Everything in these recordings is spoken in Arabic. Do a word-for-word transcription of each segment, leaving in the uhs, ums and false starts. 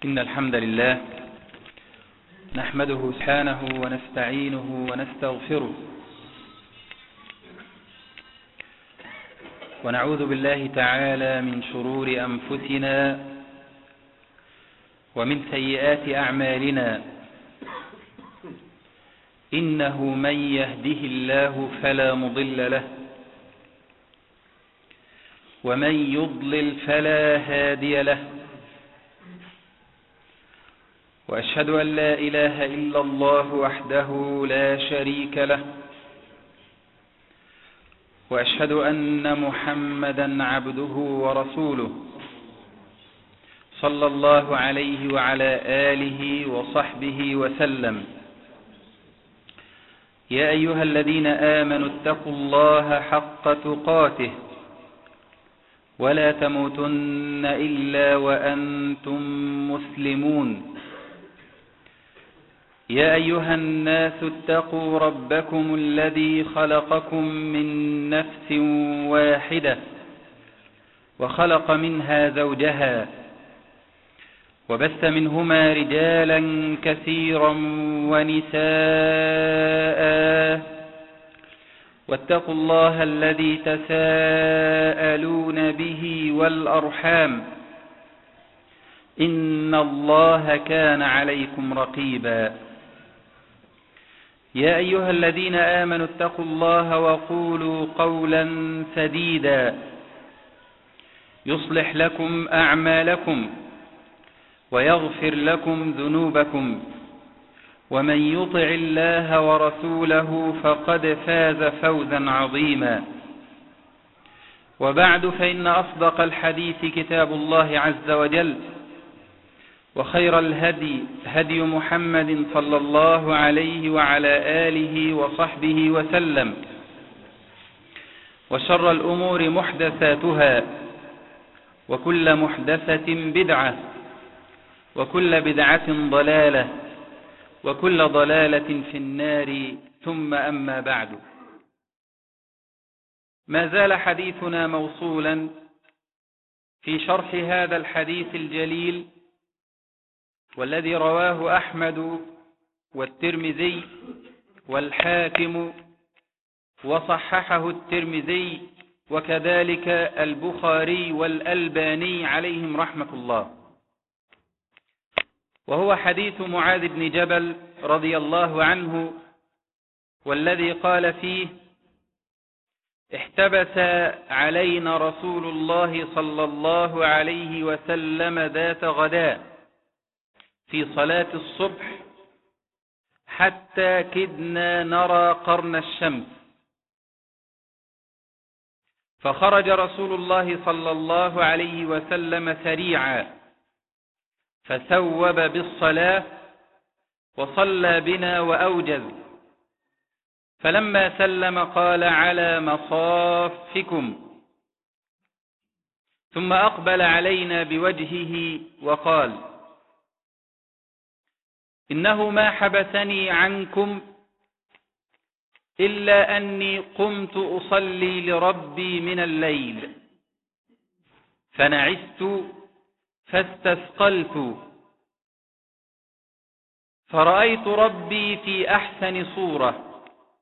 إن الحمد لله نحمده سبحانه ونستعينه ونستغفره ونعوذ بالله تعالى من شرور أنفسنا ومن سيئات أعمالنا. إنه من يهده الله فلا مضل له ومن يضلل فلا هادي له، وأشهد أن لا إله إلا الله وحده لا شريك له، وأشهد أن محمدا عبده ورسوله صلى الله عليه وعلى آله وصحبه وسلم. يا أيها الذين آمنوا اتقوا الله حق تقاته ولا تموتن إلا وأنتم مسلمون. يا أيها الناس اتقوا ربكم الذي خلقكم من نفس واحدة وخلق منها زوجها وبث منهما رجالا كثيرا ونساء، واتقوا الله الذي تساءلون به والأرحام إن الله كان عليكم رقيبا. يا أيها الذين آمنوا اتقوا الله وقولوا قولا سديدا يصلح لكم أعمالكم ويغفر لكم ذنوبكم، ومن يطع الله ورسوله فقد فاز فوزا عظيما. وبعد، فإن أصدق الحديث كتاب الله عز وجل، وخير الهدي هدي محمد صلى الله عليه وعلى آله وصحبه وسلم، وشر الأمور محدثاتها، وكل محدثة بدعة، وكل بدعة ضلالة، وكل ضلالة في النار. ثم أما بعد، ما زال حديثنا موصولا في شرح هذا الحديث الجليل، والذي رواه أحمد والترمذي والحاكم وصححه الترمذي، وكذلك البخاري والألباني عليهم رحمة الله، وهو حديث معاذ بن جبل رضي الله عنه، والذي قال فيه: احتبس علينا رسول الله صلى الله عليه وسلم ذات غداء في صلاة الصبح حتى كدنا نرى قرن الشمس، فخرج رسول الله صلى الله عليه وسلم سريعا فثوب بالصلاة وصلى بنا وأوجز، فلما سلم قال: على مصافكم، ثم أقبل علينا بوجهه وقال: إنه ما حبسني عنكم إلا أني قمت أصلي لربي من الليل فنعست فاستثقلت فرأيت ربي في أحسن صورة،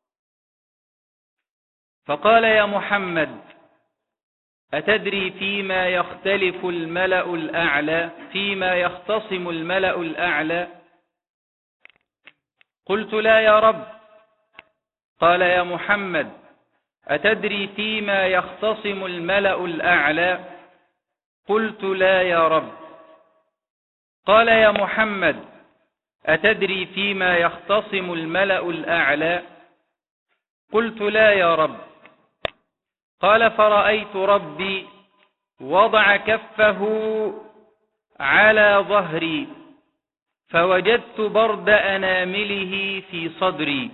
فقال: يا محمد، أتدري فيما يختلف الملأ الأعلى فيما يختصم الملأ الأعلى؟ قلت: لا يا رب. قال: يا محمد، أتدري فيما يختصم الملأ الأعلى؟ قلت: لا يا رب. قال: يا محمد، أتدري فيما يختصم الملأ الأعلى؟ قلت: لا يا رب. قال: فرأيت ربي وضع كفه على ظهري فوجدت برد أنامله في صدري،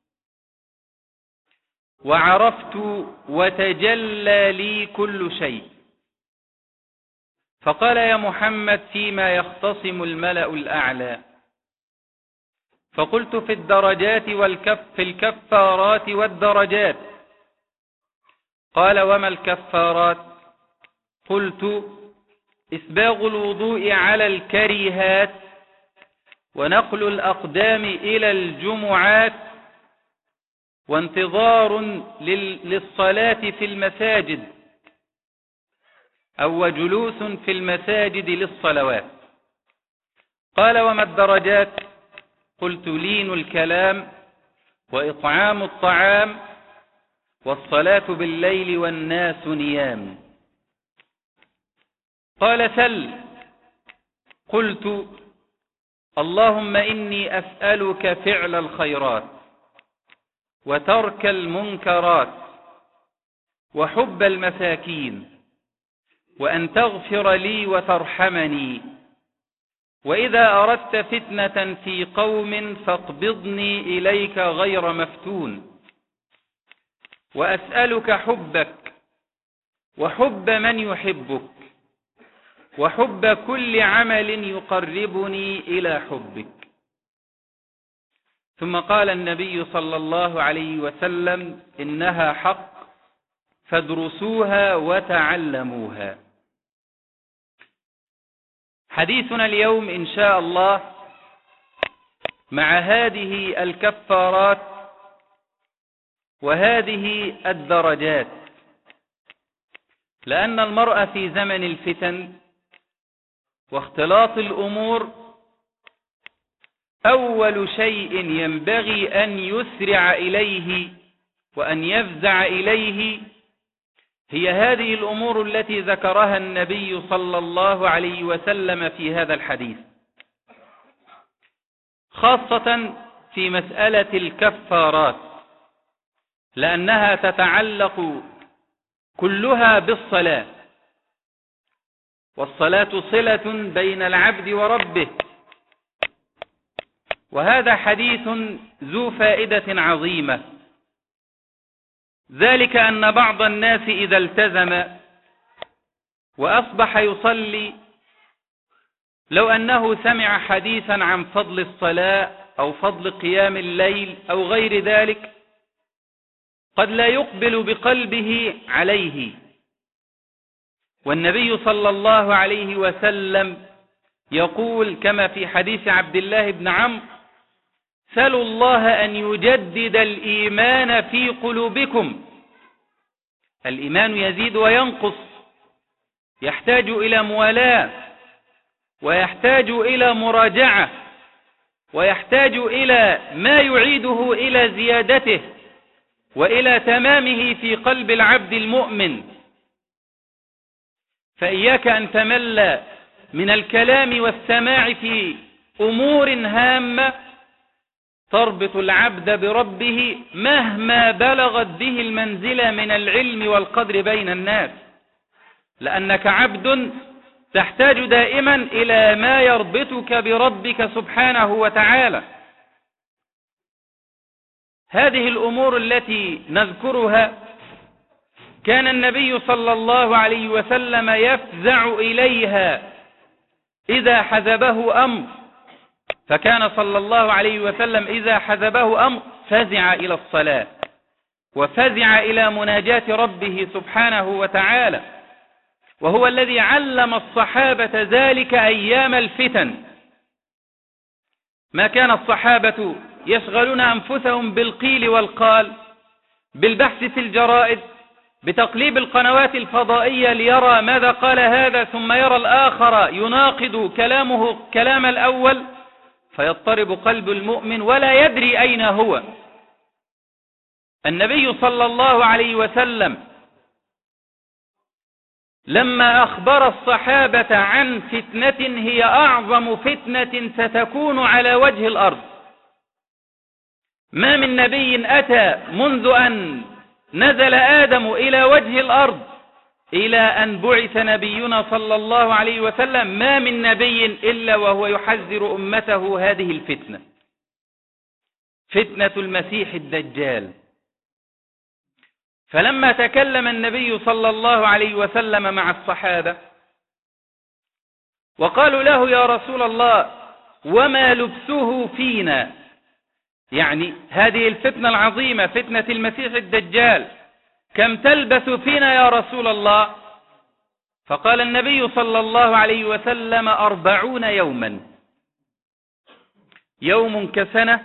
وعرفت وتجلى لي كل شيء. فقال: يا محمد، فيما يختصم الملأ الأعلى؟ فقلت: في الدرجات والكف في الكفارات والدرجات. قال: وما الكفارات؟ قلت: إسباغ الوضوء على الكريهات، ونقل الأقدام إلى الجمعات، وانتظار للصلاة في المساجد أو جلوس في المساجد للصلوات. قال: وما الدرجات؟ قلت: لين الكلام، وإطعام الطعام، والصلاة بالليل والناس نيام. قال: سل. قلت: اللهم إني أسألك فعل الخيرات، وترك المنكرات، وحب المساكين، وأن تغفر لي وترحمني، وإذا أردت فتنة في قوم فاقبضني إليك غير مفتون، وأسألك حبك وحب من يحبك، وحب كل عمل يقربني إلى حبك. ثم قال النبي صلى الله عليه وسلم: إنها حق فادرسوها وتعلموها. حديثنا اليوم إن شاء الله مع هذه الكفارات وهذه الدرجات، لأن المرء في زمن الفتن واختلاط الأمور أول شيء ينبغي أن يسرع إليه وأن يفزع إليه هي هذه الأمور التي ذكرها النبي صلى الله عليه وسلم في هذا الحديث، خاصة في مسألة الكفارات، لأنها تتعلق كلها بالصلاة، والصلاة صلة بين العبد وربه. وهذا حديث ذو فائدة عظيمة، ذلك أن بعض الناس إذا التزم وأصبح يصلي، لو أنه سمع حديثا عن فضل الصلاة أو فضل قيام الليل أو غير ذلك قد لا يقبل بقلبه عليه. والنبي صلى الله عليه وسلم يقول كما في حديث عبد الله بن عمرو: سلوا الله أن يجدد الإيمان في قلوبكم. الإيمان يزيد وينقص، يحتاج إلى موالاة، ويحتاج إلى مراجعة، ويحتاج إلى ما يعيده إلى زيادته وإلى تمامه في قلب العبد المؤمن. فإياك أن تمل من الكلام والسماع في أمور هامة تربط العبد بربه مهما بلغت به المنزلة من العلم والقدر بين الناس، لأنك عبد تحتاج دائما إلى ما يربطك بربك سبحانه وتعالى. هذه الأمور التي نذكرها كان النبي صلى الله عليه وسلم يفزع إليها إذا حزبه أمر، فكان صلى الله عليه وسلم إذا حزبه أمر فزع إلى الصلاة وفزع إلى مناجاة ربه سبحانه وتعالى، وهو الذي علم الصحابة ذلك أيام الفتن. ما كان الصحابة يشغلون أنفسهم بالقيل والقال، بالبحث في الجرائد، بتقليب القنوات الفضائية ليرى ماذا قال هذا ثم يرى الآخر يناقض كلامه كلام الأول، فيضطرب قلب المؤمن ولا يدري أين هو. النبي صلى الله عليه وسلم لما أخبر الصحابة عن فتنة هي أعظم فتنة ستكون على وجه الأرض، ما من نبي أتى منذ أن نزل آدم إلى وجه الأرض إلى أن بعث نبينا صلى الله عليه وسلم، ما من نبي إلا وهو يحذر أمته هذه الفتنة، فتنة المسيح الدجال. فلما تكلم النبي صلى الله عليه وسلم مع الصحابة وقالوا له: يا رسول الله وما لبسه فينا، يعني هذه الفتنة العظيمة فتنة المسيح الدجال كم تلبث فينا يا رسول الله؟ فقال النبي صلى الله عليه وسلم أربعون يوما، يوم كسنة،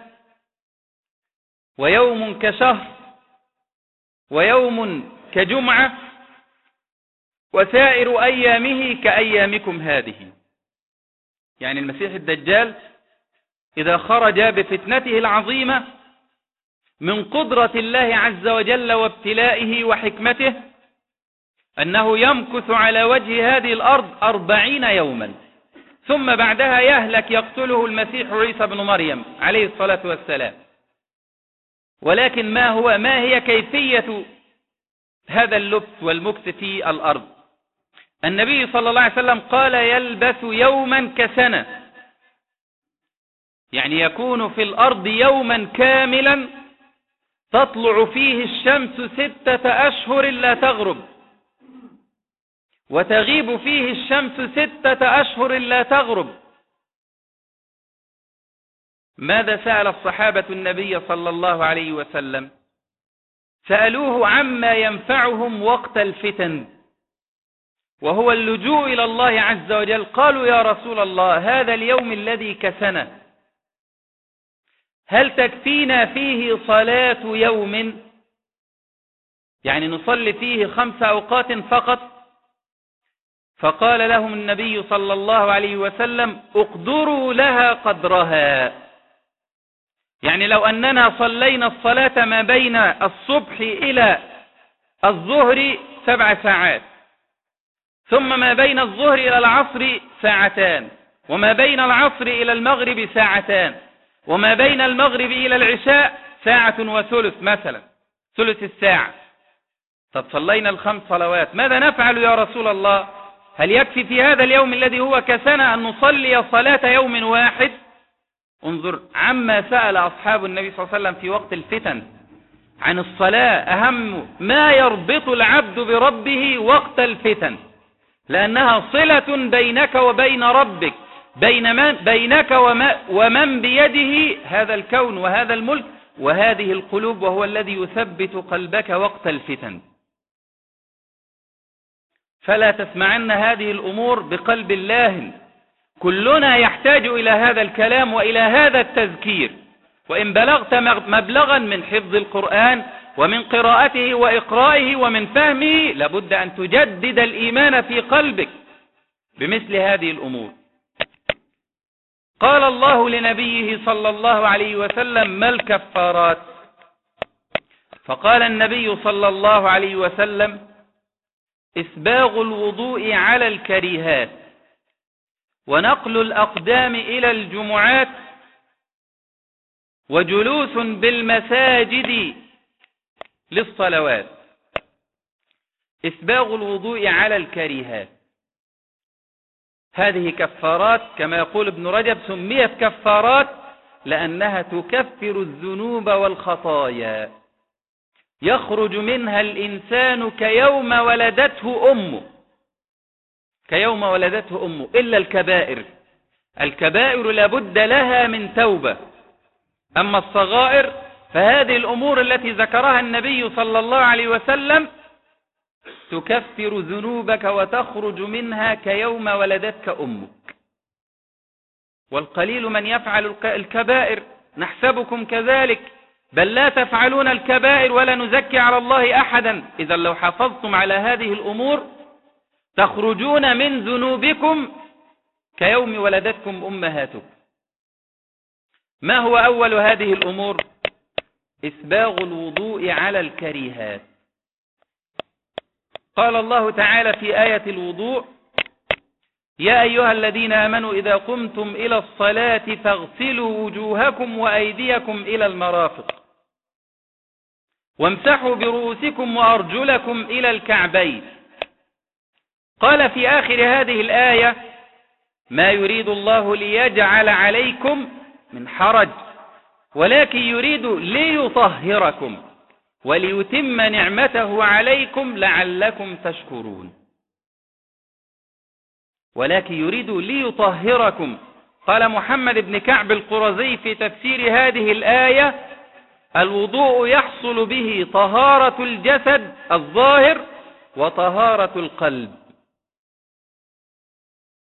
ويوم كشهر، ويوم كجمعة، وسائر أيامه كأيامكم هذه. يعني المسيح الدجال إذا خرج بفتنته العظيمة من قدرة الله عز وجل وابتلائه وحكمته أنه يمكث على وجه هذه الأرض أربعين يوما، ثم بعدها يهلك يقتله المسيح عيسى بن مريم عليه الصلاة والسلام. ولكن ما هو ما هي كيفية هذا اللبس والمكث في الأرض؟ النبي صلى الله عليه وسلم قال يلبث يوما كسنة، يعني يكون في الأرض يوما كاملا تطلع فيه الشمس ستة أشهر لا تغرب، وتغيب فيه الشمس ستة أشهر لا تغرب. ماذا سأل الصحابة النبي صلى الله عليه وسلم؟ سألوه عما ينفعهم وقت الفتن، وهو اللجوء إلى الله عز وجل. قالوا يا رسول الله هذا اليوم الذي كسنة هل تكفينا فيه صلاة يوم؟ يعني نصلي فيه خمس أوقات فقط؟ فقال لهم النبي صلى الله عليه وسلم اقدروا لها قدرها. يعني لو أننا صلينا الصلاة ما بين الصبح إلى الظهر سبع ساعات، ثم ما بين الظهر إلى العصر ساعتان، وما بين العصر إلى المغرب ساعتان، وما بين المغرب إلى العشاء ساعة وثلث مثلا، ثلث الساعة. طب صلينا الخمس صلوات، ماذا نفعل يا رسول الله؟ هل يكفي في هذا اليوم الذي هو كسنة أن نصلي صلاة يوم واحد؟ انظر عما سأل أصحاب النبي صلى الله عليه وسلم في وقت الفتن عن الصلاة، أهم ما يربط العبد بربه وقت الفتن، لأنها صلة بينك وبين ربك، بين من بينك ومن بيده هذا الكون وهذا الملك وهذه القلوب، وهو الذي يثبت قلبك وقت الفتن. فلا تسمعن هذه الأمور بقلب الله. كلنا يحتاج إلى هذا الكلام وإلى هذا التذكير. وإن بلغت مبلغا من حفظ القرآن ومن قراءته وإقرائه ومن فهمه، لابد أن تجدد الإيمان في قلبك بمثل هذه الأمور. قال الله لنبيه صلى الله عليه وسلم ما الكفارات؟ فقال النبي صلى الله عليه وسلم إسباغ الوضوء على الكريهات، ونقل الأقدام إلى الجمعات، وجلوس بالمساجد للصلوات. إسباغ الوضوء على الكريهات هذه كفارات، كما يقول ابن رجب سميت كفارات لأنها تكفر الذنوب والخطايا، يخرج منها الإنسان كيوم ولدته أمه، كيوم ولدته أمه، إلا الكبائر. الكبائر لابد لها من توبة، أما الصغائر فهذه الأمور التي ذكرها النبي صلى الله عليه وسلم تكفر ذنوبك وتخرج منها كيوم ولدتك أمك. والقليل من يفعل الكبائر، نحسبكم كذلك، بل لا تفعلون الكبائر ولا نزكي على الله أحدا. إذا لو حافظتم على هذه الأمور تخرجون من ذنوبكم كيوم ولدتكم أمهاتكم. ما هو أول هذه الأمور؟ إسباغ الوضوء على الكريهات. قال الله تعالى في آية الوضوء يا أيها الذين آمنوا إذا قمتم إلى الصلاة فاغسلوا وجوهكم وأيديكم إلى المرافق وامسحوا برؤوسكم وأرجلكم إلى الكعبين. قال في آخر هذه الآية ما يريد الله ليجعل عليكم من حرج ولكن يريد ليطهركم وليتم نعمته عليكم لعلكم تشكرون. ولكن يريد ليطهركم. قال محمد بن كعب القرظي في تفسير هذه الآية الوضوء يحصل به طهارة الجسد الظاهر وطهارة القلب.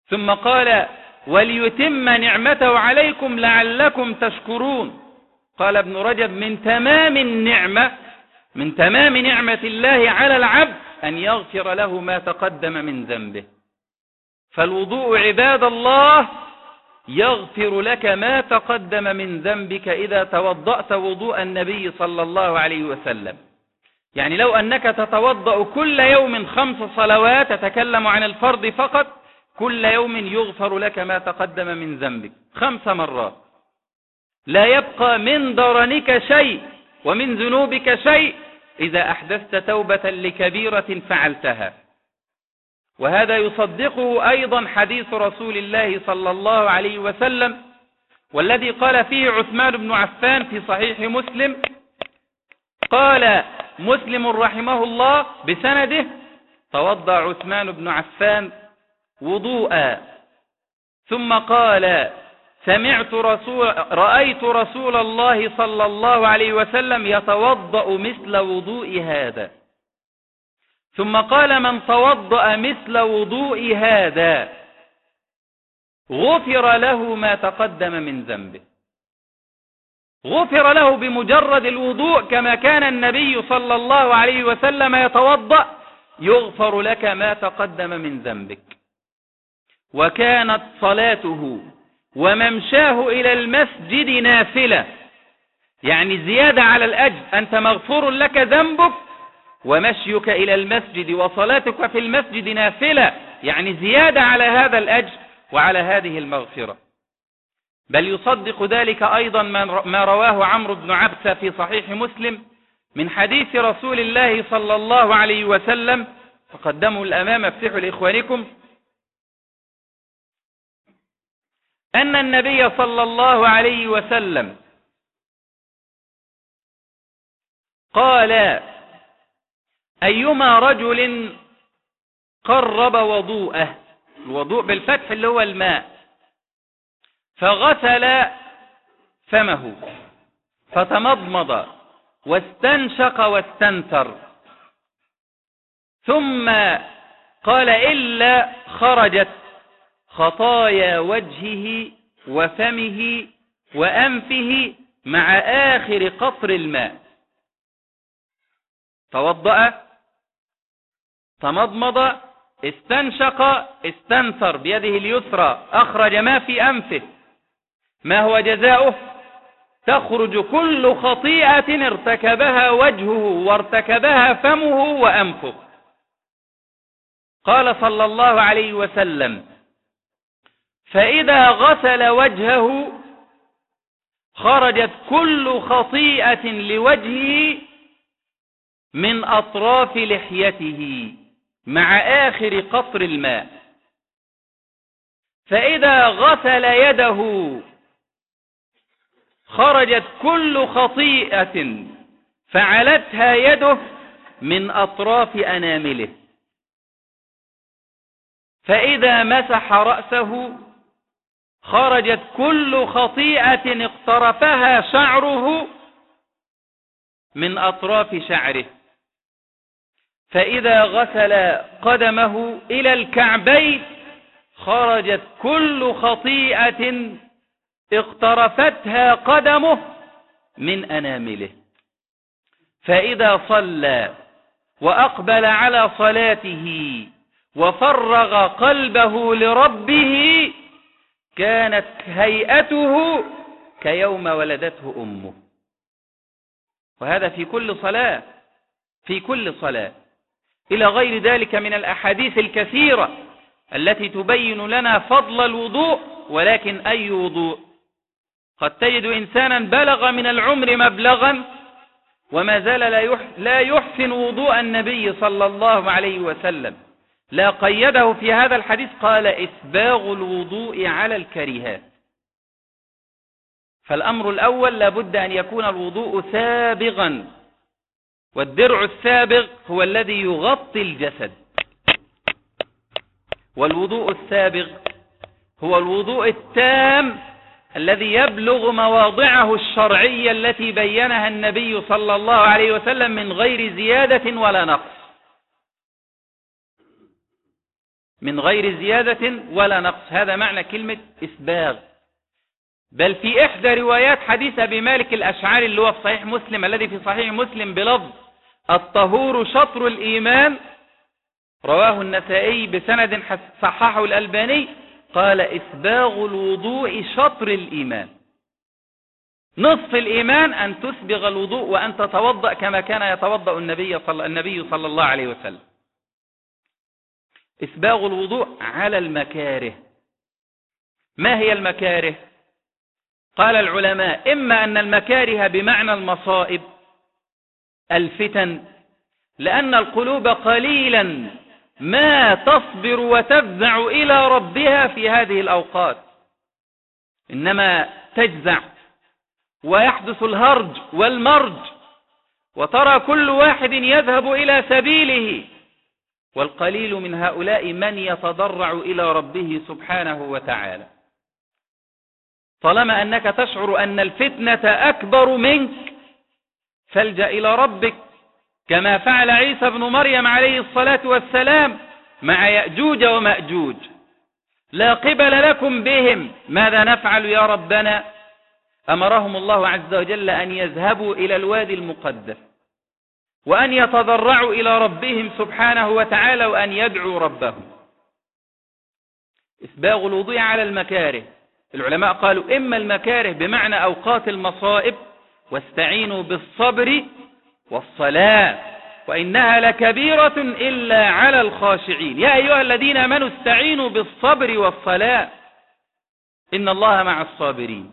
ثم قال وليتم نعمته عليكم لعلكم تشكرون. قال ابن رجب من تمام النعمة من تمام نعمة الله على العبد أن يغفر له ما تقدم من ذنبه. فالوضوء عباد الله يغفر لك ما تقدم من ذنبك إذا توضأت وضوء النبي صلى الله عليه وسلم. يعني لو أنك تتوضأ كل يوم خمس صلوات، تتكلم عن الفرض فقط، كل يوم يغفر لك ما تقدم من ذنبك خمس مرات، لا يبقى من درنك شيء ومن ذنوبك شيء إذا أحدثت توبة لكبيرة فعلتها. وهذا يصدقه أيضا حديث رسول الله صلى الله عليه وسلم، والذي قال فيه عثمان بن عفان في صحيح مسلم. قال مسلم رحمه الله بسنده: توضأ عثمان بن عفان وضوءا ثم قال: سمعت رسول رأيت رسول الله صلى الله عليه وسلم يتوضأ مثل وضوء هذا. ثم قال: من توضأ مثل وضوء هذا غفر له ما تقدم من ذنبه. غفر له بمجرد الوضوء، كما كان النبي صلى الله عليه وسلم يتوضأ يغفر لك ما تقدم من ذنبك. وكانت صلاته وممشاه إلى المسجد نافلة، يعني زيادة على الأجر، أنت مغفور لك ذنبك ومشيك إلى المسجد وصلاتك في المسجد نافلة، يعني زيادة على هذا الأجر وعلى هذه المغفرة. بل يصدق ذلك أيضا ما رواه عمرو بن عبسة في صحيح مسلم من حديث رسول الله صلى الله عليه وسلم، فقدموا الأمام افتحوا لإخوانكم، أن النبي صلى الله عليه وسلم قال: أيما رجل قرب وضوءه، الوضوء بالفتح اللي هو الماء، فغسل فمه فتمضمض واستنشق واستنثر، ثم قال: إلا خرجت خطايا وجهه وفمه وأنفه مع آخر قطر الماء. توضأ، تمضمض، استنشق، استنثر بيده اليسرى، أخرج ما في أنفه. ما هو جزاؤه؟ تخرج كل خطيئة ارتكبها وجهه وارتكبها فمه وأنفه. قال صلى الله عليه وسلم: فإذا غسل وجهه خرجت كل خطيئة لوجهه من أطراف لحيته مع آخر قطر الماء. فإذا غسل يده خرجت كل خطيئة فعلتها يده من أطراف أنامله. فإذا مسح رأسه خرجت كل خطيئة اقترفها شعره من أطراف شعره. فإذا غسل قدمه إلى الكعبين خرجت كل خطيئة اقترفتها قدمه من أنامله. فإذا صلى وأقبل على صلاته وفرغ قلبه لربه كانت هيئته كيوم ولدته أمه. وهذا في كل صلاة، في كل صلاة، إلى غير ذلك من الأحاديث الكثيرة التي تبين لنا فضل الوضوء. ولكن أي وضوء؟ قد تجد إنسانا بلغ من العمر مبلغا وما زال لا يحسن وضوء النبي صلى الله عليه وسلم، لا قيده في هذا الحديث، قال: إسباغ الوضوء على الكريهات. فالأمر الأول لابد أن يكون الوضوء سابغا، والدرع السابغ هو الذي يغطي الجسد، والوضوء السابغ هو الوضوء التام الذي يبلغ مواضعه الشرعية التي بينها النبي صلى الله عليه وسلم من غير زيادة ولا نقص. من غير زيادة ولا نقص. هذا معنى كلمة إسباغ. بل في إحدى روايات حديث أبي مالك الأشعري اللي هو في صحيح مسلم، الذي في صحيح مسلم بلفظ الطهور شطر الإيمان، رواه النسائي بسند صححه الألباني، قال إسباغ الوضوء شطر الإيمان. نصف الإيمان أن تسبغ الوضوء وأن تتوضأ كما كان يتوضأ النبي صلى, النبي صلى الله عليه وسلم. إسباغ الوضوء على المكاره. ما هي المكاره؟ قال العلماء: إما أن المكاره بمعنى المصائب، الفتن، لأن القلوب قليلا ما تصبر وتفزع إلى ربها في هذه الأوقات، إنما تجزع ويحدث الهرج والمرج، وترى كل واحد يذهب إلى سبيله، والقليل من هؤلاء من يتضرع إلى ربه سبحانه وتعالى. طالما أنك تشعر أن الفتنة أكبر منك فالجأ إلى ربك، كما فعل عيسى بن مريم عليه الصلاة والسلام مع يأجوج ومأجوج. لا قبل لكم بهم، ماذا نفعل يا ربنا؟ أمرهم الله عز وجل أن يذهبوا إلى الوادي المقدس وأن يتضرعوا إلى ربهم سبحانه وتعالى وأن يدعوا ربهم. إسباغ الوضوء على المكاره. العلماء قالوا: إما المكاره بمعنى أوقات المصائب، واستعينوا بالصبر والصلاة وإنها لكبيرة إلا على الخاشعين، يا أيها الذين آمنوا استعينوا بالصبر والصلاة إن الله مع الصابرين.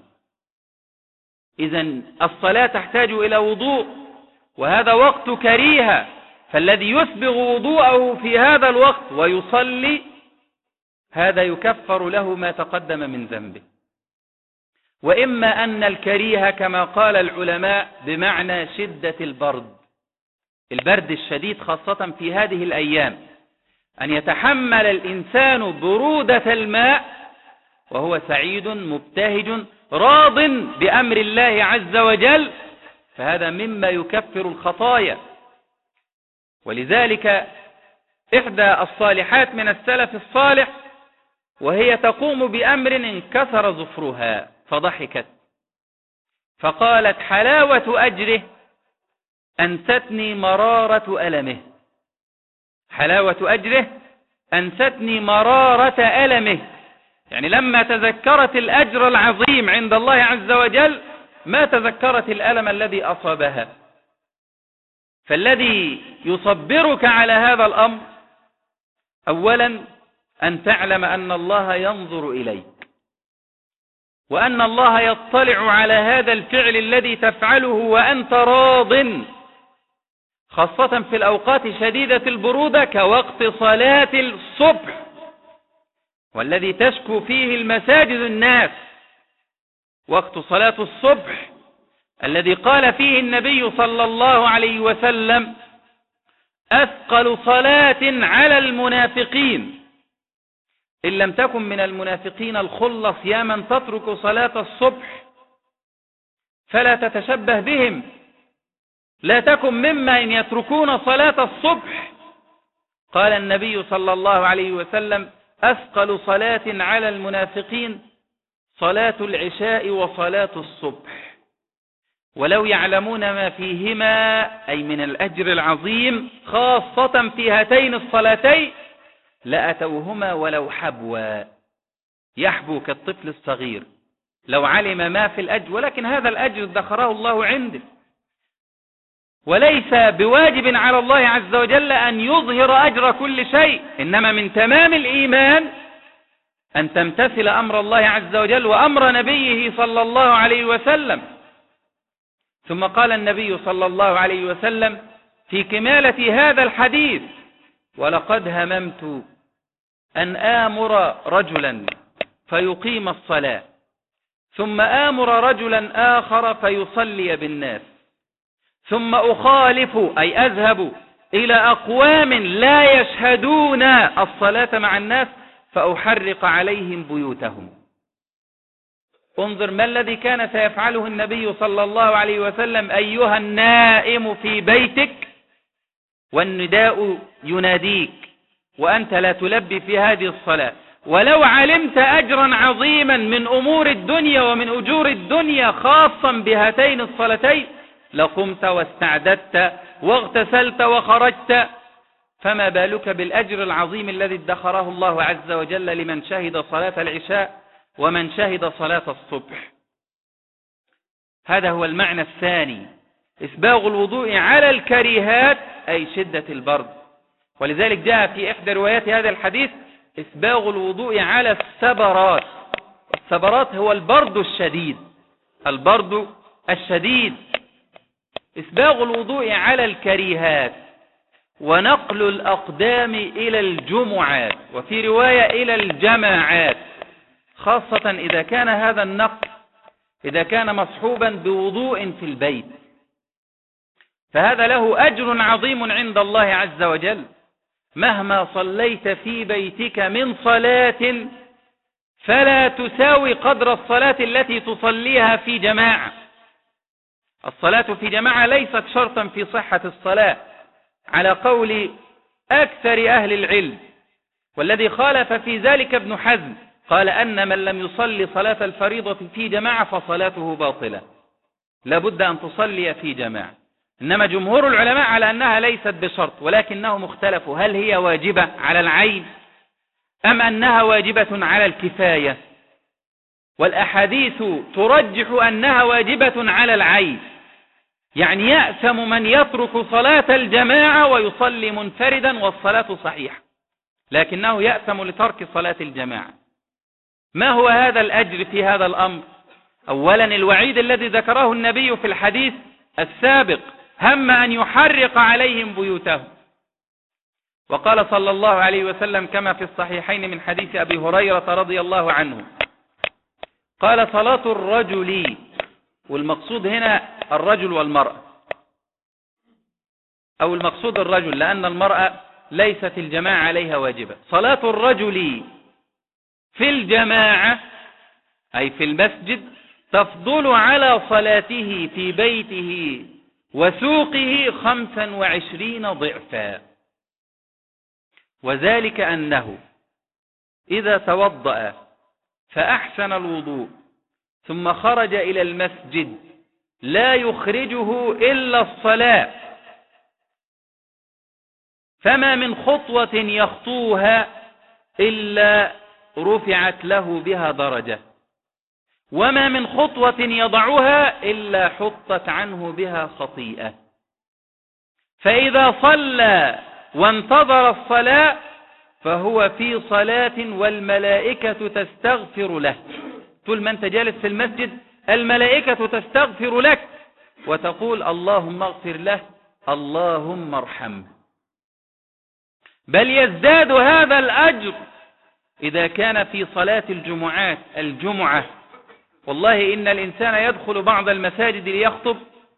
إذن الصلاة تحتاج إلى وضوء، وهذا وقت كريهة، فالذي يسبغ وضوءه في هذا الوقت ويصلي هذا يكفر له ما تقدم من ذنبه. وإما أن الكريهة كما قال العلماء بمعنى شدة البرد، البرد الشديد خاصة في هذه الأيام، أن يتحمل الإنسان برودة الماء وهو سعيد مبتهج راض بأمر الله عز وجل، فهذا مما يكفر الخطايا. ولذلك إحدى الصالحات من السلف الصالح وهي تقوم بأمر انكسر ظفرها فضحكت فقالت: حلاوة أجره أنستني مرارة ألمه. حلاوة أجره أنستني مرارة ألمه، يعني لما تذكرت الأجر العظيم عند الله عز وجل ما تذكرت الألم الذي أصابها. فالذي يصبرك على هذا الأمر أولا أن تعلم أن الله ينظر إليك، وأن الله يطلع على هذا الفعل الذي تفعله وأنت راض، خاصة في الأوقات شديدة البرودة كوقت صلاة الصبح، والذي تشكو فيه المساجد الناس، وقت صلاة الصبح الذي قال فيه النبي صلى الله عليه وسلم: أثقل صلاة على المنافقين، إن لم تكن من المنافقين الخلص يا من تترك صلاة الصبح فلا تتشبه بهم، لا تكن ممن يتركون صلاة الصبح. قال النبي صلى الله عليه وسلم: أثقل صلاة على المنافقين صلاة العشاء وصلاة الصبح، ولو يعلمون ما فيهما أي من الأجر العظيم خاصة في هاتين الصلاتين لأتوهما ولو حبوا. يحبو كالطفل الصغير لو علم ما في الأجر، ولكن هذا الأجر ادخره الله عنده، وليس بواجب على الله عز وجل أن يظهر أجر كل شيء، إنما من تمام الإيمان أن تمتثل أمر الله عز وجل وأمر نبيه صلى الله عليه وسلم. ثم قال النبي صلى الله عليه وسلم في كمالة هذا الحديث: ولقد هممت أن آمر رجلا فيقيم الصلاة ثم آمر رجلا آخر فيصلي بالناس ثم أخالف أي أذهب إلى أقوام لا يشهدون الصلاة مع الناس فأحرق عليهم بيوتهم. انظر ما الذي كان سيفعله النبي صلى الله عليه وسلم: أيها النائم في بيتك والنداء يناديك وأنت لا تلبي في هذه الصلاة، ولو علمت أجرا عظيما من أمور الدنيا ومن أجور الدنيا خاصا بهاتين الصلاتين لقمت واستعددت واغتسلت وخرجت، فما بالك بالأجر العظيم الذي ادخره الله عز وجل لمن شهد صلاة العشاء ومن شهد صلاة الصبح. هذا هو المعنى الثاني، إسباغ الوضوء على الكريهات أي شدة البرد. ولذلك جاء في إحدى روايات هذا الحديث إسباغ الوضوء على السبرات. السبرات هو البرد الشديد، البرد الشديد. إسباغ الوضوء على الكريهات ونقل الأقدام إلى الجمعات، وفي رواية إلى الجماعات، خاصة إذا كان هذا النقل إذا كان مصحوبا بوضوء في البيت، فهذا له أجر عظيم عند الله عز وجل. مهما صليت في بيتك من صلاة فلا تساوي قدر الصلاة التي تصليها في جماعة. الصلاة في جماعة ليست شرطا في صحة الصلاة على قول أكثر أهل العلم، والذي خالف في ذلك ابن حزم، قال أن من لم يصلي صلاة الفريضة في جماعة فصلاته باطلة، لابد أن تصلي في جماعة. إنما جمهور العلماء على أنها ليست بشرط، ولكنهم اختلفوا هل هي واجبة على العين أم أنها واجبة على الكفاية، والأحاديث ترجح أنها واجبة على العين، يعني يأثم من يترك صلاة الجماعة ويصلي منفردا والصلاة صحيحة، لكنه يأثم لترك صلاة الجماعة. ما هو هذا الأجر في هذا الأمر؟ أولا الوعيد الذي ذكره النبي في الحديث السابق، هم أن يحرق عليهم بيوتهم، وقال صلى الله عليه وسلم كما في الصحيحين من حديث أبي هريرة رضي الله عنه قال صلاة الرجل، والمقصود هنا الرجل والمرأة، أو المقصود الرجل لأن المرأة ليست الجماعة عليها واجبة. صلاة الرجل في الجماعة أي في المسجد تفضل على صلاته في بيته وسوقه خمسا وعشرين ضعفا، وذلك أنه إذا توضأ فأحسن الوضوء ثم خرج إلى المسجد لا يخرجه إلا الصلاة، فما من خطوة يخطوها إلا رفعت له بها درجة، وما من خطوة يضعها إلا حطت عنه بها خطيئة. فإذا صلى وانتظر الصلاة فهو في صلاة والملائكة تستغفر له. طول ما أنت جالس في المسجد الملائكة تستغفر لك وتقول اللهم اغفر له اللهم ارحمه، بل يزداد هذا الأجر إذا كان في صلاة الجمعات الجمعة. والله إن الإنسان يدخل بعض المساجد ليخطب،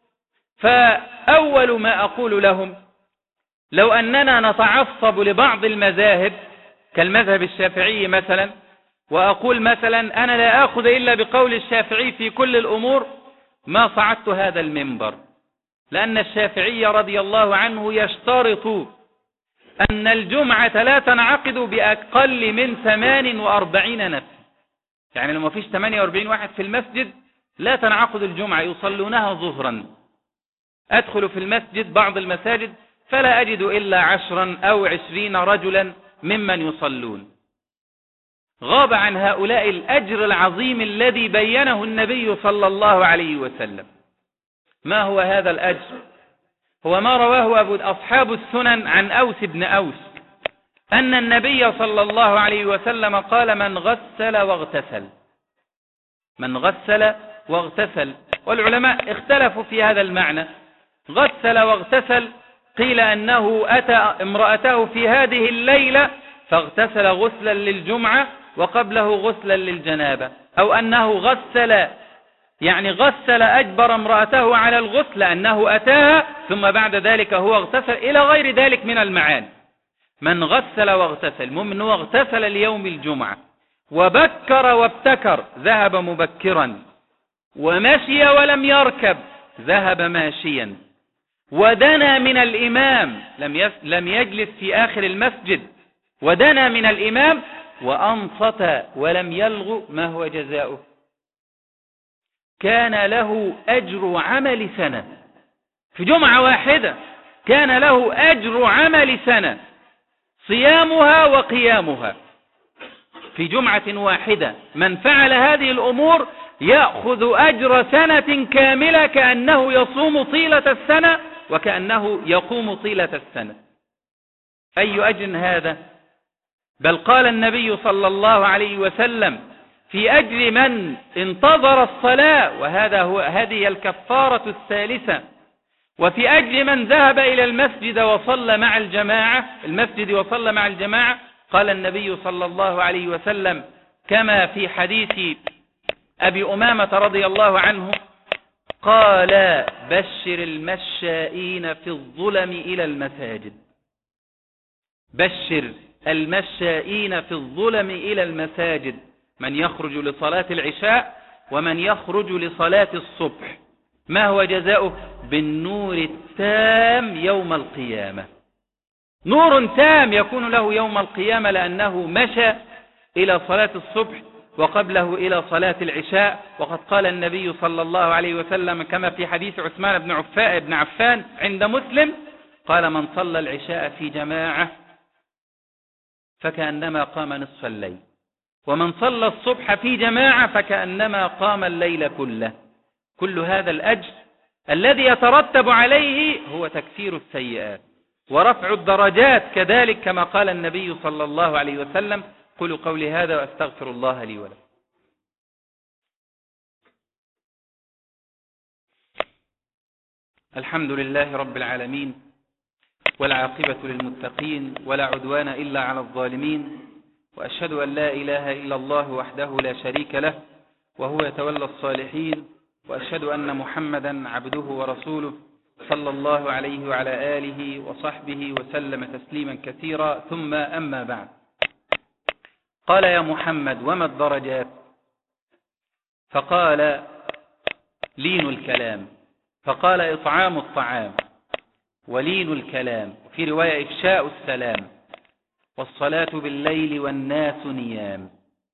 فأول ما أقول لهم لو أننا نتعصب لبعض المذاهب كالمذهب الشافعي مثلا، وأقول مثلا أنا لا أخذ إلا بقول الشافعي في كل الأمور، ما صعدت هذا المنبر، لأن الشافعي رضي الله عنه يشترط أن الجمعة لا تنعقد بأقل من ثمان وأربعين نفس، يعني لو ما فيش ثمانية وأربعين واحد في المسجد لا تنعقد الجمعة، يصلونها ظهرا. أدخل في المسجد بعض المساجد فلا أجد إلا عشرا أو عشرين رجلا ممن يصلون. غاب عن هؤلاء الأجر العظيم الذي بينه النبي صلى الله عليه وسلم. ما هو هذا الأجر؟ هو ما رواه أبو أصحاب السنن عن أوس بن أوس أن النبي صلى الله عليه وسلم قال من غسل واغتسل، من غسل واغتسل، والعلماء اختلفوا في هذا المعنى. غسل واغتسل قيل أنه أتى امرأته في هذه الليلة فاغتسل غسلا للجمعة وقبله غسلا للجنابة، أو أنه غسل يعني غسل أجبر امرأته على الغسل أنه أتاها ثم بعد ذلك هو اغتسل، إلى غير ذلك من المعاني. من غسل واغتسل، المهم أنه اغتسل ليوم الجمعة، وبكر وابتكر ذهب مبكرا، ومشي ولم يركب ذهب ماشيا، ودنا من الإمام لم لم يجلس في آخر المسجد ودنا من الإمام وأنصت ولم يلغ، ما هو جزاؤه؟ كان له أجر عمل سنة. في جمعة واحدة كان له أجر عمل سنة، صيامها وقيامها. في جمعة واحدة من فعل هذه الأمور يأخذ أجر سنة كاملة، كأنه يصوم طيلة السنة وكأنه يقوم طيلة السنة. أي أجر هذا؟ بل قال النبي صلى الله عليه وسلم في أجر من انتظر الصلاة، وهذا هو هذه الكفارة الثالثة، وفي أجر من ذهب إلى المسجد وصلى مع الجماعة المسجد وصلى مع الجماعة. قال النبي صلى الله عليه وسلم كما في حديث أبي أمامة رضي الله عنه قال: بشر المشائين في الظلم إلى المساجد. بشر المشائين في الظلم إلى المساجد، من يخرج لصلاة العشاء ومن يخرج لصلاة الصبح، ما هو جزاؤه؟ بالنور التام يوم القيامة. نور تام يكون له يوم القيامة، لأنه مشى إلى صلاة الصبح وقبله إلى صلاة العشاء. وقد قال النبي صلى الله عليه وسلم كما في حديث عثمان بن عفان بن عفان عند مسلم قال: من صلى العشاء في جماعة فكأنما قام نصف الليل، ومن صلى الصبح في جماعة فكأنما قام الليل كله. كل هذا الأجر الذي يترتب عليه هو تكفير السيئات ورفع الدرجات كذلك، كما قال النبي صلى الله عليه وسلم: قولوا قولي هذا وأستغفر الله لي ولكم. الحمد لله رب العالمين، والعاقبة للمتقين، ولا عدوان إلا على الظالمين، وأشهد أن لا إله إلا الله وحده لا شريك له وهو يتولى الصالحين، وأشهد أن محمدا عبده ورسوله صلى الله عليه وعلى آله وصحبه وسلم تسليما كثيرا. ثم أما بعد، قال: يا محمد وما الدرجات؟ فقال: لين الكلام. فقال: إطعام الطعام، ولين الكلام، وفي رواية إفشاء السلام، والصلاة بالليل والناس نيام.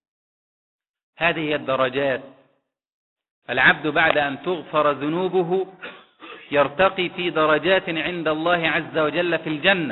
هذه هي الدرجات. العبد بعد أن تغفر ذنوبه يرتقي في درجات عند الله عز وجل في الجنة.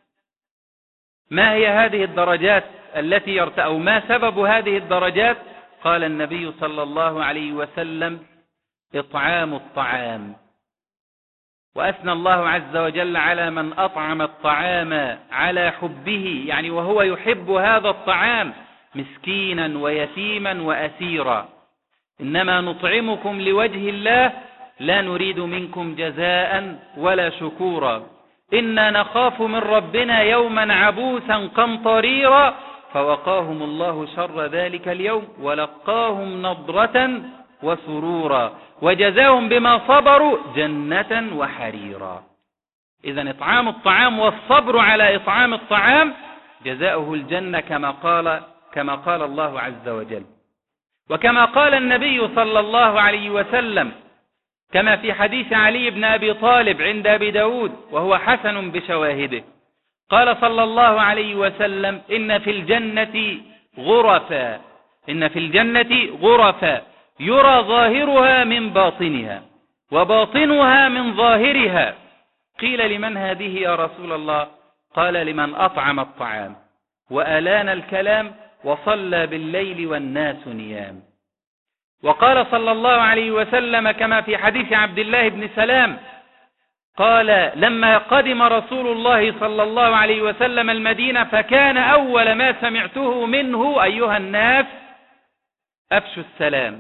ما هي هذه الدرجات التي يرتقي، أو ما سبب هذه الدرجات؟ قال النبي صلى الله عليه وسلم: إطعام الطعام. وأثنى الله عز وجل على من أطعم الطعام على حبه، يعني وهو يحب هذا الطعام، مسكينا ويتيما وأسيرا. إنما نطعمكم لوجه الله لا نريد منكم جزاء ولا شكورا، إنا نخاف من ربنا يوما عبوسا قمطريرا، فوقاهم الله شر ذلك اليوم ولقاهم نضرة وسرورا، وجزاهم بما صبروا جنة وحريرا. إذن إطعام الطعام والصبر على إطعام الطعام جزاؤه الجنة، كما قال كما قال الله عز وجل. وكما قال النبي صلى الله عليه وسلم كما في حديث علي بن أبي طالب عند أبي داود وهو حسن بشواهده، قال صلى الله عليه وسلم: إن في الجنة غرفا إن في الجنة غرفا يرى ظاهرها من باطنها وباطنها من ظاهرها. قيل: لمن هذه يا رسول الله؟ قال: لمن أطعم الطعام وألان الكلام وصلى بالليل والناس نيام. وقال صلى الله عليه وسلم كما في حديث عبد الله بن سلام قال: لما قدم رسول الله صلى الله عليه وسلم المدينة فكان أول ما سمعته منه: أيها الناس أفشوا السلام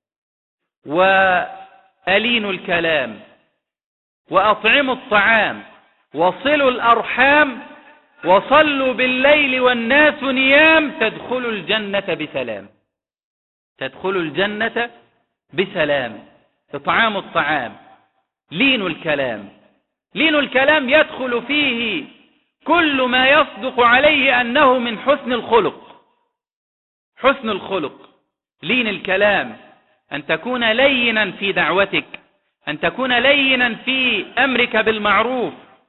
وألينوا الكلام وأطعموا الطعام وصلوا الأرحام وصلوا بالليل والناس نيام تدخلوا الجنة بسلام. تدخلوا الجنة بسلام. إطعام الطعام، لين الكلام. لين الكلام يدخل فيه كل ما يصدق عليه أنه من حسن الخلق. حسن الخلق، لين الكلام، أن تكون لينا في دعوتك، أن تكون لينا في أمرك بالمعروف،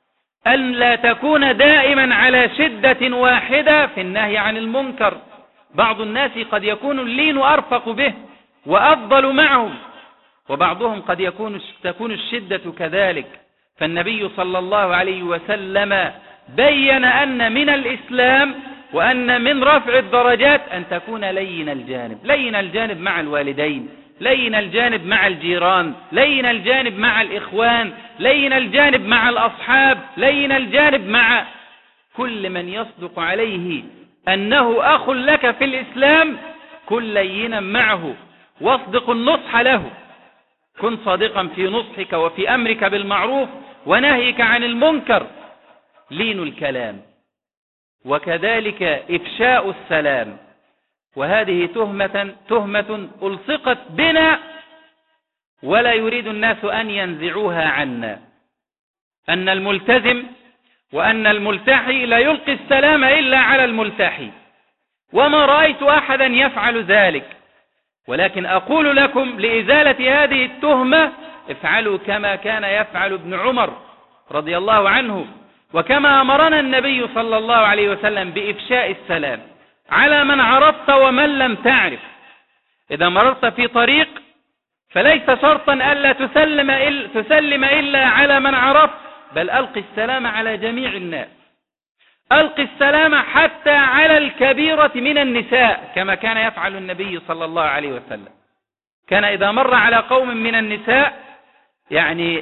أن لا تكون دائما على شدة واحدة في النهي عن المنكر. بعض الناس قد يكون اللين أرفق به وأفضل معهم، وبعضهم قد يكون تكون الشدة كذلك. فالنبي صلى الله عليه وسلم بين أن من الإسلام وأن من رفع الدرجات أن تكون لين الجانب، لين الجانب مع الوالدين، لين الجانب مع الجيران، لين الجانب مع الإخوان، لين الجانب مع الأصحاب، لين الجانب مع كل من يصدق عليه أنه أخ لك في الإسلام. كن لينا معه واصدق النصح له، كن صادقا في نصحك وفي أمرك بالمعروف ونهيك عن المنكر. لين الكلام، وكذلك إفشاء السلام. وهذه تهمة, تهمة ألصقت بنا ولا يريد الناس أن ينزعوها عنا، أن الملتزم وأن الملتحي لا يلقي السلام إلا على الملتحي، وما رأيت أحدا يفعل ذلك. ولكن أقول لكم لإزالة هذه التهمة افعلوا كما كان يفعل ابن عمر رضي الله عنه، وكما أمرنا النبي صلى الله عليه وسلم بإفشاء السلام على من عرفت ومن لم تعرف. إذا مررت في طريق فليس شرطا ألا تسلم إلا, تسلم إلا على من عرفت، بل ألقي السلام على جميع الناس، ألقي السلام حتى على الكبيرة من النساء كما كان يفعل النبي صلى الله عليه وسلم. كان إذا مر على قوم من النساء يعني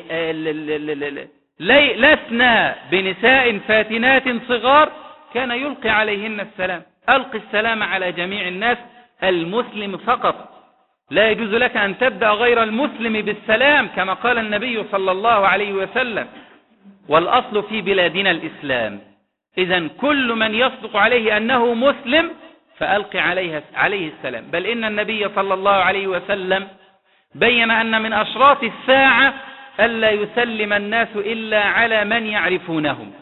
لسنا بنساء فاتنات صغار كان يلقي عليهن السلام. ألقي السلام على جميع الناس، المسلم فقط، لا يجوز لك أن تبدأ غير المسلم بالسلام كما قال النبي صلى الله عليه وسلم. والأصل في بلادنا الإسلام، إذن كل من يصدق عليه أنه مسلم فألقي عليه, عليه السلام. بل إن النبي صلى الله عليه وسلم بين أن من أشراط الساعة ألا يسلم الناس إلا على من يعرفونهم،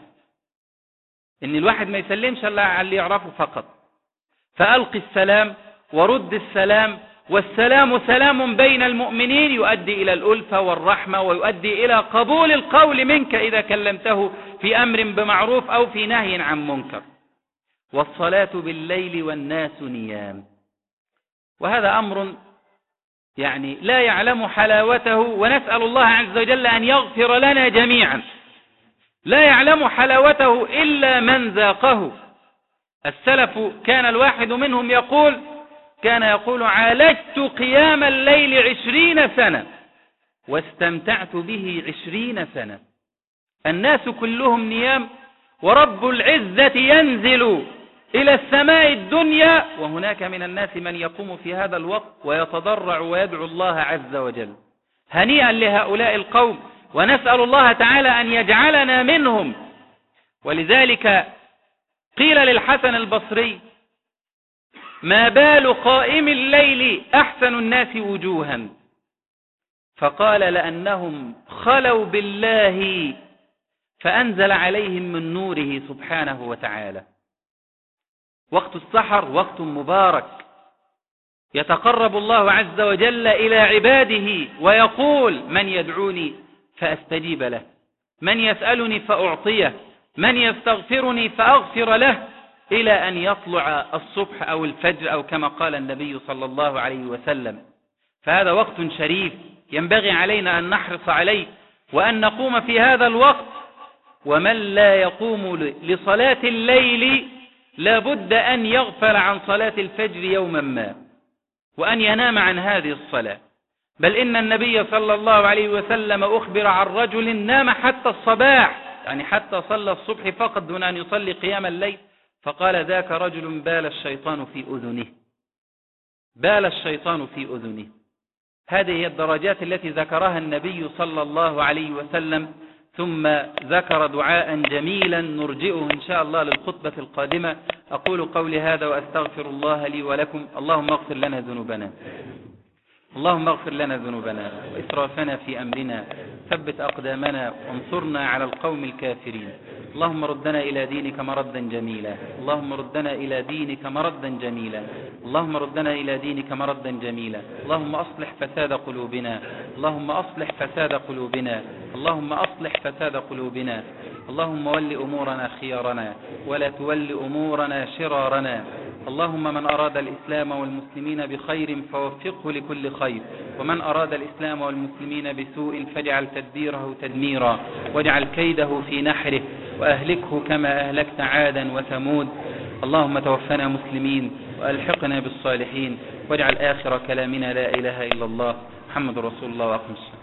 إن الواحد ما يسلمش إلا على اللي يعرفه فقط. فألقي السلام ورد السلام، والسلام سلام بين المؤمنين يؤدي إلى الألفة والرحمة، ويؤدي إلى قبول القول منك إذا كلمته في أمر بمعروف أو في نهي عن منكر. والصلاة بالليل والناس نيام، وهذا أمر يعني لا يعلم حلاوته، ونسأل الله عز وجل أن يغفر لنا جميعا. لا يعلم حلاوته إلا من ذاقه. السلف كان الواحد منهم يقول كان يقول عالجت قيام الليل عشرين سنة واستمتعت به عشرين سنة. الناس كلهم نيام، ورب العزة ينزل إلى السماء الدنيا، وهناك من الناس من يقوم في هذا الوقت ويتضرع ويدعو الله عز وجل. هنيئا لهؤلاء القوم، ونسأل الله تعالى أن يجعلنا منهم. ولذلك قيل للحسن البصري ما بال قائم الليل أحسن الناس وجوها؟ فقال لأنهم خلوا بالله فأنزل عليهم من نوره سبحانه وتعالى. وقت السحر وقت مبارك، يتقرب الله عز وجل إلى عباده ويقول من يدعوني فأستجيب له، من يسألني فأعطيه، من يستغفرني فأغفر له، إلى أن يطلع الصبح أو الفجر أو كما قال النبي صلى الله عليه وسلم. فهذا وقت شريف ينبغي علينا أن نحرص عليه وأن نقوم في هذا الوقت. ومن لا يقوم لصلاة الليل لابد أن يغفل عن صلاة الفجر يوما ما، وأن ينام عن هذه الصلاة. بل إن النبي صلى الله عليه وسلم أخبر عن رجل نام حتى الصباح، يعني حتى صلى الصبح فقط دون أن يصلي قيام الليل، فقال ذاك رجل بال الشيطان في أذنه، بال الشيطان في أذنه. هذه هي الدرجات التي ذكرها النبي صلى الله عليه وسلم. ثم ذكر دعاء جميلا نرجئه إن شاء الله للخطبة القادمة. أقول قولي هذا وأستغفر الله لي ولكم. اللهم اغفر لنا ذنوبنا، اللهم اغفر لنا ذنوبنا وإسرافنا في أمرنا، ثبت أقدامنا وانصرنا على القوم الكافرين. اللهم ردنا إلى دينك مردا جميلا، اللهم ردنا إلى دينك مردا جميلا، اللهم ردنا إلى دينك مردا جميلا. اللهم أصلح فساد قلوبنا، اللهم أصلح فساد قلوبنا، اللهم أصلح فساد قلوبنا، اللهم ول أمورنا خيارنا ولا تول أمورنا شرارنا. اللهم من أراد الإسلام والمسلمين بخير فوفقه لكل خير، ومن أراد الإسلام والمسلمين بسوء فاجعل تدبيره تدميرا، واجعل كيده في نحره، وأهلكه كما أهلكت عادا وثمود. اللهم توفنا مسلمين وألحقنا بالصالحين، واجعل آخر كلامنا لا إله إلا الله محمد رسول الله وأقم الصلاة.